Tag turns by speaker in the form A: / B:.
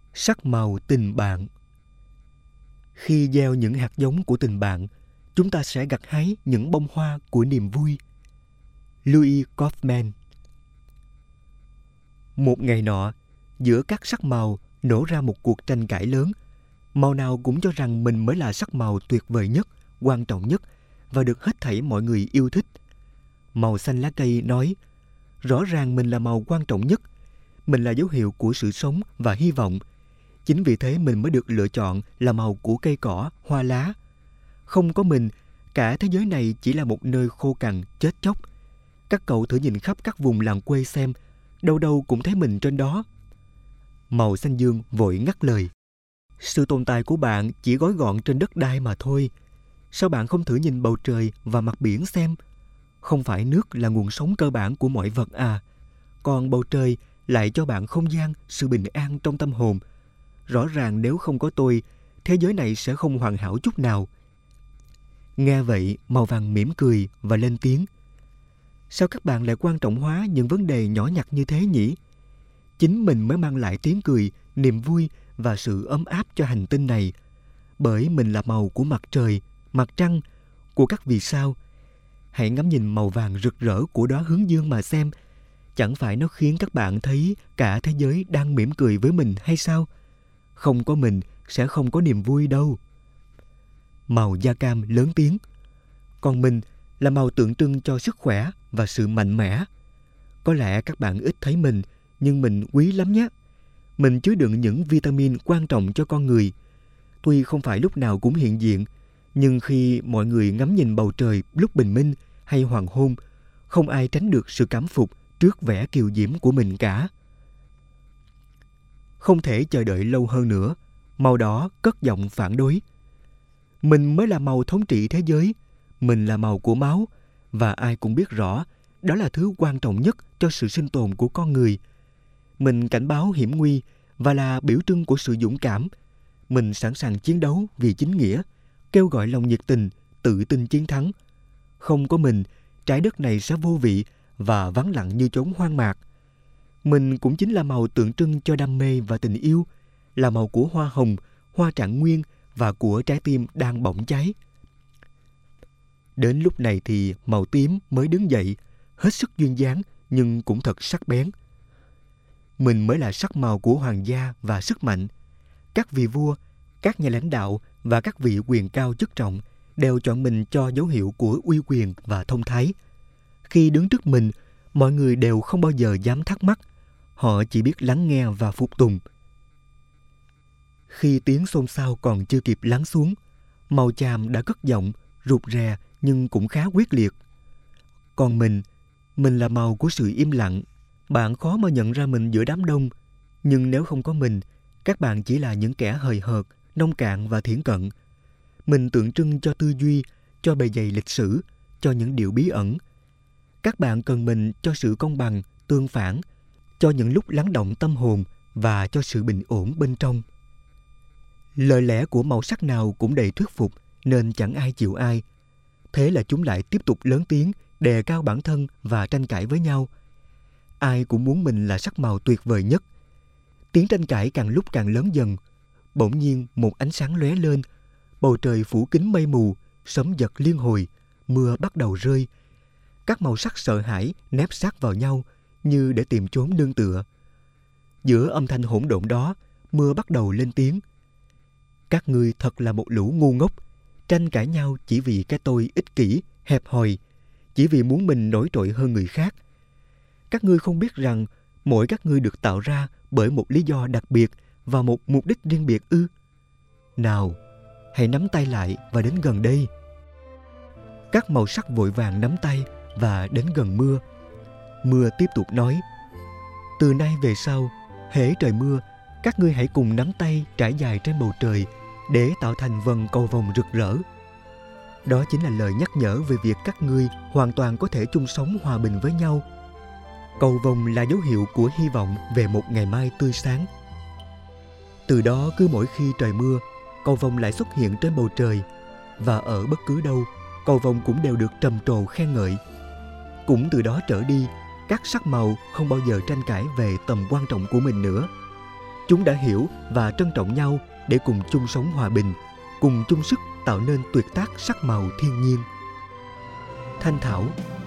A: Sắc màu tình bạn. Khi gieo những hạt giống của tình bạn, chúng ta sẽ gặt hái những bông hoa của niềm vui. Louis Kaufman. Một ngày nọ, giữa các sắc màu nổ ra một cuộc tranh cãi lớn. Màu nào cũng cho rằng mình mới là sắc màu tuyệt vời nhất, quan trọng nhất và được hết thảy mọi người yêu thích. Màu xanh lá cây nói, rõ ràng mình là màu quan trọng nhất. Mình là dấu hiệu của sự sống và hy vọng. Chính vì thế mình mới được lựa chọn là màu của cây cỏ, hoa lá. Không có mình, cả thế giới này chỉ là một nơi khô cằn, chết chóc. Các cậu thử nhìn khắp các vùng làng quê xem, đâu đâu cũng thấy mình trên đó. Màu xanh dương vội ngắt lời. Sự tồn tại của bạn chỉ gói gọn trên đất đai mà thôi. Sao bạn không thử nhìn bầu trời và mặt biển xem? Không phải nước là nguồn sống cơ bản của mọi vật à? Còn bầu trời lại cho bạn không gian, sự bình an trong tâm hồn. Rõ ràng nếu không có tôi, thế giới này sẽ không hoàn hảo chút nào. Nghe vậy, màu vàng mỉm cười và lên tiếng. Sao các bạn lại quan trọng hóa những vấn đề nhỏ nhặt như thế nhỉ? Chính mình mới mang lại tiếng cười, niềm vui và sự ấm áp cho hành tinh này. Bởi mình là màu của mặt trời, mặt trăng, của các vì sao. Hãy ngắm nhìn màu vàng rực rỡ của đóa hướng dương mà xem. Chẳng phải nó khiến các bạn thấy cả thế giới đang mỉm cười với mình hay sao? Không có mình sẽ không có niềm vui đâu. Màu da cam lớn tiếng. Còn mình là màu tượng trưng cho sức khỏe và sự mạnh mẽ. Có lẽ các bạn ít thấy mình, nhưng mình quý lắm nhé. Mình chứa đựng những vitamin quan trọng cho con người. Tuy không phải lúc nào cũng hiện diện, nhưng khi mọi người ngắm nhìn bầu trời lúc bình minh hay hoàng hôn, không ai tránh được sự cảm phục trước vẻ kiều diễm của mình cả. Không thể chờ đợi lâu hơn nữa, màu đỏ cất giọng phản đối. Mình mới là màu thống trị thế giới, mình là màu của máu, và ai cũng biết rõ đó là thứ quan trọng nhất cho sự sinh tồn của con người. Mình cảnh báo hiểm nguy và là biểu trưng của sự dũng cảm. Mình sẵn sàng chiến đấu vì chính nghĩa, kêu gọi lòng nhiệt tình, tự tin chiến thắng. Không có mình, trái đất này sẽ vô vị và vắng lặng như chốn hoang mạc. Mình cũng chính là màu tượng trưng cho đam mê và tình yêu, là màu của hoa hồng, hoa trạng nguyên và của trái tim đang bỏng cháy. Đến lúc này thì màu tím mới đứng dậy, hết sức duyên dáng nhưng cũng thật sắc bén. Mình mới là sắc màu của hoàng gia và sức mạnh. Các vị vua, các nhà lãnh đạo và các vị quyền cao chức trọng đều chọn mình cho dấu hiệu của uy quyền và thông thái. Khi đứng trước mình, mọi người đều không bao giờ dám thắc mắc. Họ chỉ biết lắng nghe và phục tùng. Khi tiếng xôn xao còn chưa kịp lắng xuống, màu chàm đã cất giọng, rụt rè nhưng cũng khá quyết liệt. Còn mình là màu của sự im lặng. Bạn khó mà nhận ra mình giữa đám đông. Nhưng nếu không có mình, các bạn chỉ là những kẻ hời hợt, nông cạn và thiển cận. Mình tượng trưng cho tư duy, cho bề dày lịch sử, cho những điều bí ẩn. Các bạn cần mình cho sự công bằng, tương phản, cho những lúc lắng động tâm hồn và cho sự bình ổn bên trong. Lời lẽ của màu sắc nào cũng đầy thuyết phục nên chẳng ai chịu ai. Thế là chúng lại tiếp tục lớn tiếng, đề cao bản thân và tranh cãi với nhau. Ai cũng muốn mình là sắc màu tuyệt vời nhất. Tiếng tranh cãi càng lúc càng lớn dần. Bỗng nhiên một ánh sáng lóe lên. Bầu trời phủ kín mây mù, sấm giật liên hồi, mưa bắt đầu rơi. Các màu sắc sợ hãi nép sát vào nhau như để tìm chốn nương tựa. Giữa âm thanh hỗn độn đó, mưa bắt đầu lên tiếng. Các ngươi thật là một lũ ngu ngốc, tranh cãi nhau chỉ vì cái tôi ích kỷ, hẹp hòi, chỉ vì muốn mình nổi trội hơn người khác. Các ngươi không biết rằng mỗi các ngươi được tạo ra bởi một lý do đặc biệt và một mục đích riêng biệt ư? Nào, hãy nắm tay lại và đến gần đây. Các màu sắc vội vàng nắm tay và đến gần mưa. Mưa tiếp tục nói, từ nay về sau, hễ trời mưa, các ngươi hãy cùng nắm tay trải dài trên bầu trời để tạo thành vầng cầu vồng rực rỡ. Đó chính là lời nhắc nhở về việc các ngươi hoàn toàn có thể chung sống hòa bình với nhau. Cầu vồng là dấu hiệu của hy vọng về một ngày mai tươi sáng. Từ đó cứ mỗi khi trời mưa, cầu vồng lại xuất hiện trên bầu trời, và ở bất cứ đâu, cầu vồng cũng đều được trầm trồ khen ngợi. Cũng từ đó trở đi, các sắc màu không bao giờ tranh cãi về tầm quan trọng của mình nữa. Chúng đã hiểu và trân trọng nhau để cùng chung sống hòa bình, cùng chung sức tạo nên tuyệt tác sắc màu thiên nhiên. Thanh thảo